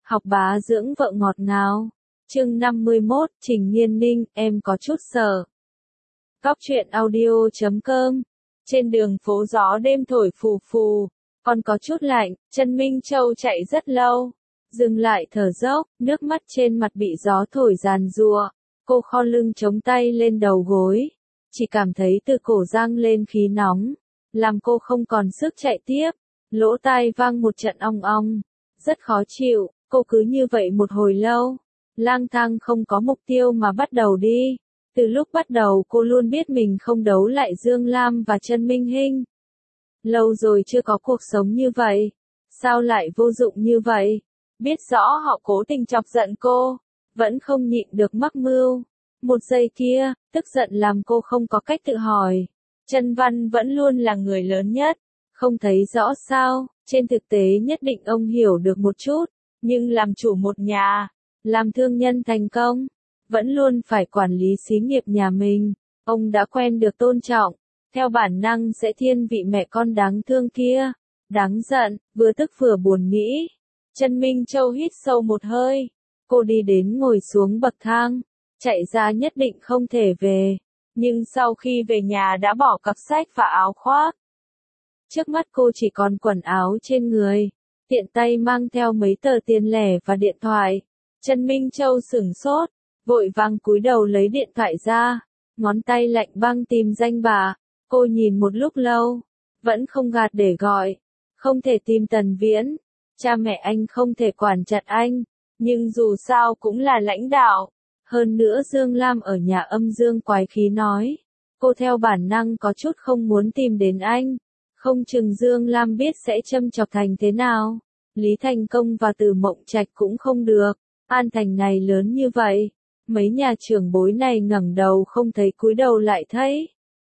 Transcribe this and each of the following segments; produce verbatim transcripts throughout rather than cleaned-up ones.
Học bá dưỡng vợ ngọt ngào. Chương năm mươi mốt, Trình Nhiên Ninh, em có chút sợ. Cóc truyện audio chấm com. Trên đường phố gió đêm thổi phù phù, còn có chút lạnh, Trần Minh Châu chạy rất lâu. Dừng lại thở dốc, nước mắt trên mặt bị gió thổi giàn giụa. Cô kho lưng chống tay lên đầu gối. Chỉ cảm thấy từ cổ giang lên khí nóng, làm cô không còn sức chạy tiếp. Lỗ tai vang một trận ong ong. Rất khó chịu, cô cứ như vậy một hồi lâu. Lang thang không có mục tiêu mà bắt đầu đi. Từ lúc bắt đầu cô luôn biết mình không đấu lại Dương Lam và Trần Minh Hinh. Lâu rồi chưa có cuộc sống như vậy. Sao lại vô dụng như vậy? Biết rõ họ cố tình chọc giận cô, vẫn không nhịn được mắc mưu. Một giây kia, tức giận làm cô không có cách tự hỏi. Trần Văn vẫn luôn là người lớn nhất. Không thấy rõ sao, trên thực tế nhất định ông hiểu được một chút. Nhưng làm chủ một nhà, làm thương nhân thành công, vẫn luôn phải quản lý xí nghiệp nhà mình. Ông đã quen được tôn trọng, theo bản năng sẽ thiên vị mẹ con đáng thương kia. Đáng giận, vừa tức vừa buồn nghĩ. Trần Minh Châu hít sâu một hơi. Cô đi đến ngồi xuống bậc thang, chạy ra nhất định không thể về. Nhưng sau khi về nhà đã bỏ cặp sách và áo khoác. Trước mắt cô chỉ còn quần áo trên người, tiện tay mang theo mấy tờ tiền lẻ và điện thoại. Trần Minh Châu sửng sốt, vội vàng cúi đầu lấy điện thoại ra, ngón tay lạnh băng tìm danh bạ. Cô nhìn một lúc lâu, vẫn không gạt để gọi. Không thể tìm Tần Viễn, cha mẹ anh không thể quản chặt anh, nhưng dù sao cũng là lãnh đạo. Hơn nữa Dương Lam ở nhà âm dương quái khí nói. Cô theo bản năng có chút không muốn tìm đến anh. Không chừng Dương Lam biết sẽ châm chọc Thành thế nào. Lý Thành Công và Từ Mộng Trạch cũng không được. An Thành này lớn như vậy, mấy nhà trưởng bối này ngẩng đầu không thấy cúi đầu lại thấy.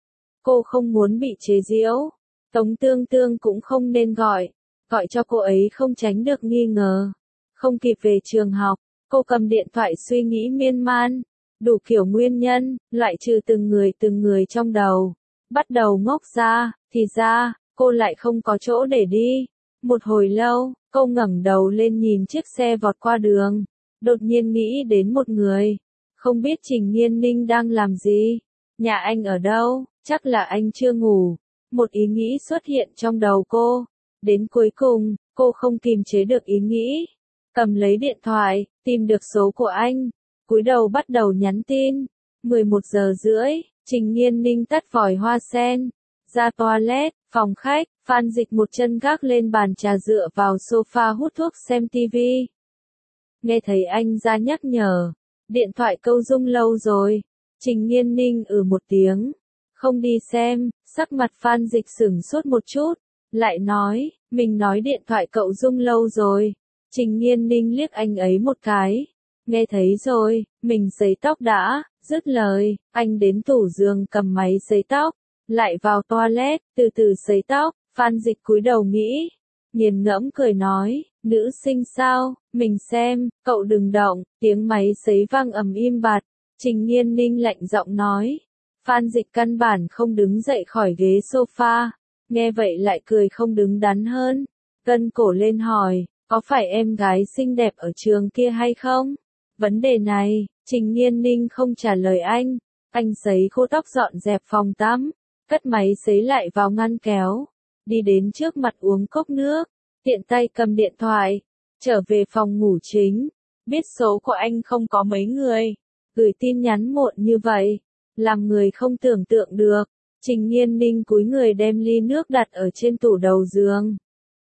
Cô không muốn bị chế giễu. Tống Tương Tương cũng không nên gọi. Gọi cho cô ấy không tránh được nghi ngờ. Không kịp về trường học, cô cầm điện thoại suy nghĩ miên man. Đủ kiểu nguyên nhân, loại trừ từng người từng người trong đầu. Bắt đầu ngốc ra, thì ra, cô lại không có chỗ để đi. Một hồi lâu, cô ngẩng đầu lên nhìn chiếc xe vọt qua đường. Đột nhiên nghĩ đến một người. Không biết Trình Nhiên Ninh đang làm gì? Nhà anh ở đâu? Chắc là anh chưa ngủ. Một ý nghĩ xuất hiện trong đầu cô. Đến cuối cùng, cô không kìm chế được ý nghĩ. Cầm lấy điện thoại, tìm được số của anh. Cúi đầu bắt đầu nhắn tin. mười một giờ rưỡi, Trình Nhiên Ninh tắt vòi hoa sen. Ra toilet, phòng khách, Phan Dịch một chân gác lên bàn trà dựa vào sofa hút thuốc xem tivi. Nghe thấy anh ra nhắc nhở. Điện thoại câu rung lâu rồi. Trình Nhiên Ninh ừ một tiếng. Không đi xem, sắc mặt Phan Dịch sửng sốt một chút. Lại nói, mình nói điện thoại cậu rung lâu rồi. Trình Nhiên Ninh liếc anh ấy một cái. Nghe thấy rồi, mình sấy tóc đã. Dứt lời, anh đến tủ giường cầm máy sấy tóc. Lại vào toilet, từ từ sấy tóc. Phan Dịch cúi đầu nghĩ. Nghiền ngẫm cười nói, nữ sinh sao, mình xem, cậu đừng động. Tiếng máy sấy vang ầm im bặt. Trình Nhiên Ninh lạnh giọng nói. Phan Dịch căn bản không đứng dậy khỏi ghế sofa. Nghe vậy lại cười không đứng đắn hơn. Gân cổ lên hỏi, có phải em gái xinh đẹp ở trường kia hay không? Vấn đề này, Trình Nhiên Ninh không trả lời anh. Anh sấy khô tóc dọn dẹp phòng tắm. Cất máy sấy lại vào ngăn kéo. Đi đến trước mặt uống cốc nước. Tiện tay cầm điện thoại. Trở về phòng ngủ chính. Biết số của anh không có mấy người. Gửi tin nhắn muộn như vậy. Làm người không tưởng tượng được. Trình Nhiên Ninh cúi người đem ly nước đặt ở trên tủ đầu giường.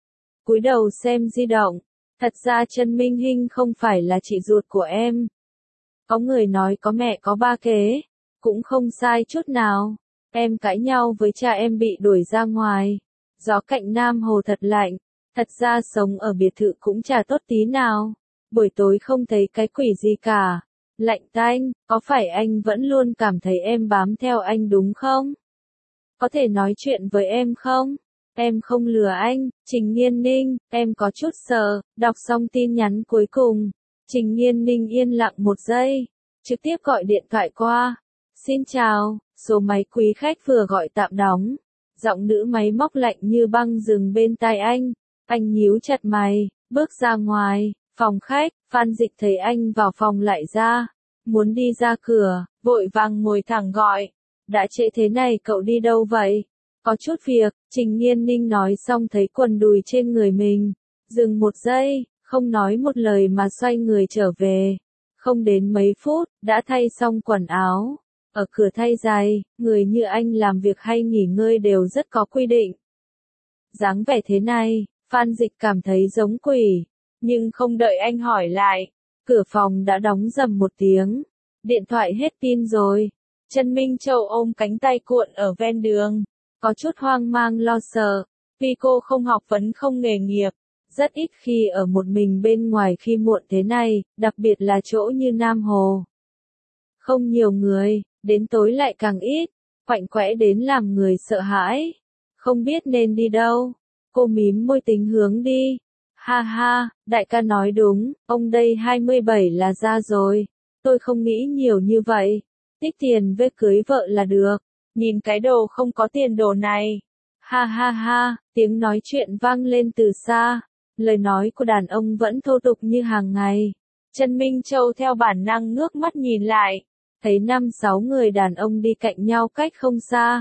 Cúi đầu xem di động. Thật ra Trần Minh Hinh không phải là chị ruột của em. Có người nói có mẹ có ba kế. Cũng không sai chút nào. Em cãi nhau với cha em bị đuổi ra ngoài. Gió cạnh Nam Hồ thật lạnh. Thật ra sống ở biệt thự cũng chả tốt tí nào. Buổi tối không thấy cái quỷ gì cả. Lạnh tanh, có phải anh vẫn luôn cảm thấy em bám theo anh đúng không? Có thể nói chuyện với em không? Em không lừa anh. Trình Nhiên Ninh, em có chút sợ. Đọc xong tin nhắn cuối cùng. Trình Nhiên Ninh yên lặng một giây. Trực tiếp gọi điện thoại qua. Xin chào, số máy quý khách vừa gọi tạm đóng. Giọng nữ máy móc lạnh như băng dừng bên tai anh. Anh nhíu chặt mày, bước ra ngoài. Phòng khách, Phan Dịch thấy anh vào phòng lại ra. Muốn đi ra cửa, vội vàng ngồi thẳng gọi. Đã trễ thế này cậu đi đâu vậy? Có chút việc, Trình Nhiên Ninh nói xong thấy quần đùi trên người mình. Dừng một giây, không nói một lời mà xoay người trở về. Không đến mấy phút, đã thay xong quần áo. Ở cửa thay giày, người như anh làm việc hay nghỉ ngơi đều rất có quy định. Dáng vẻ thế này, Phan Dịch cảm thấy giống quỷ. Nhưng không đợi anh hỏi lại, cửa phòng đã đóng rầm một tiếng. Điện thoại hết pin rồi. Trần Minh Châu ôm cánh tay cuộn ở ven đường. Có chút hoang mang lo sợ. Vì cô không học vấn không nghề nghiệp. Rất ít khi ở một mình bên ngoài khi muộn thế này, đặc biệt là chỗ như Nam Hồ. Không nhiều người, đến tối lại càng ít. Quạnh quẽ đến làm người sợ hãi. Không biết nên đi đâu. Cô mím môi tính hướng đi. Ha ha, đại ca nói đúng, ông đây hai mươi bảy là ra rồi. Tôi không nghĩ nhiều như vậy. Tích tiền về cưới vợ là được. Nhìn cái đồ không có tiền đồ này. Ha ha ha, tiếng nói chuyện vang lên từ xa. Lời nói của đàn ông vẫn thô tục như hàng ngày. Trần Minh Châu theo bản năng ngước mắt nhìn lại. Thấy năm sáu người đàn ông đi cạnh nhau cách không xa.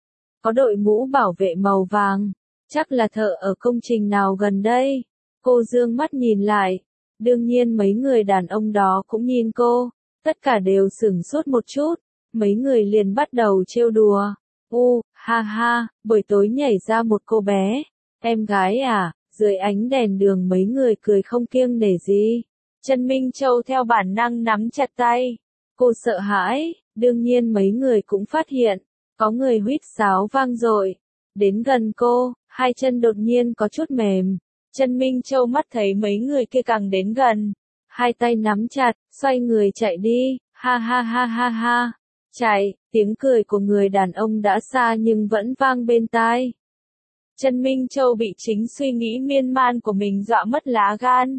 Có đội mũ bảo vệ màu vàng. Chắc là thợ ở công trình nào gần đây. Cô dương mắt nhìn lại. Đương nhiên mấy người đàn ông đó cũng nhìn cô. Tất cả đều sửng sốt một chút. Mấy người liền bắt đầu trêu đùa. U, ha ha, buổi tối nhảy ra một cô bé. Em gái à, dưới ánh đèn đường mấy người cười không kiêng nể gì. Trần Minh Châu theo bản năng nắm chặt tay. Cô sợ hãi, đương nhiên mấy người cũng phát hiện. Có người huýt sáo vang dội. Đến gần cô, hai chân đột nhiên có chút mềm. Trần Minh Châu mắt thấy mấy người kia càng đến gần. Hai tay nắm chặt, xoay người chạy đi. Ha ha ha ha ha. Chạy, tiếng cười của người đàn ông đã xa nhưng vẫn vang bên tai. Trần Minh Châu bị chính suy nghĩ miên man của mình dọa mất lá gan.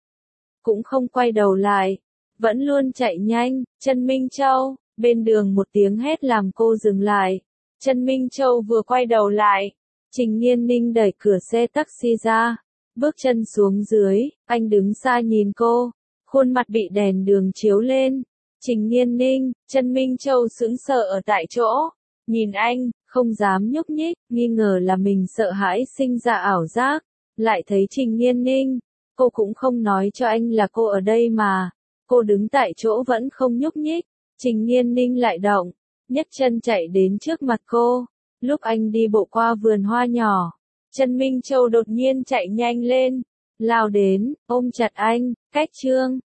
Cũng không quay đầu lại. Vẫn luôn chạy nhanh. Trần Minh Châu, bên đường một tiếng hét làm cô dừng lại. Trần Minh Châu vừa quay đầu lại. Trình Nhiên Ninh đẩy cửa xe taxi ra. Bước chân xuống dưới, anh đứng xa nhìn cô. Khuôn mặt bị đèn đường chiếu lên. Trình Nhiên Ninh, Trần Minh Châu sững sờ ở tại chỗ. Nhìn anh, không dám nhúc nhích, nghi ngờ là mình sợ hãi sinh ra ảo giác. Lại thấy Trình Nhiên Ninh. Cô cũng không nói cho anh là cô ở đây mà. Cô đứng tại chỗ vẫn không nhúc nhích. Trình Nhiên Ninh lại động. Nhấc chân chạy đến trước mặt cô. Lúc anh đi bộ qua vườn hoa nhỏ. Trần Minh Châu đột nhiên chạy nhanh lên. Lao đến, ôm chặt anh. Cách Trương.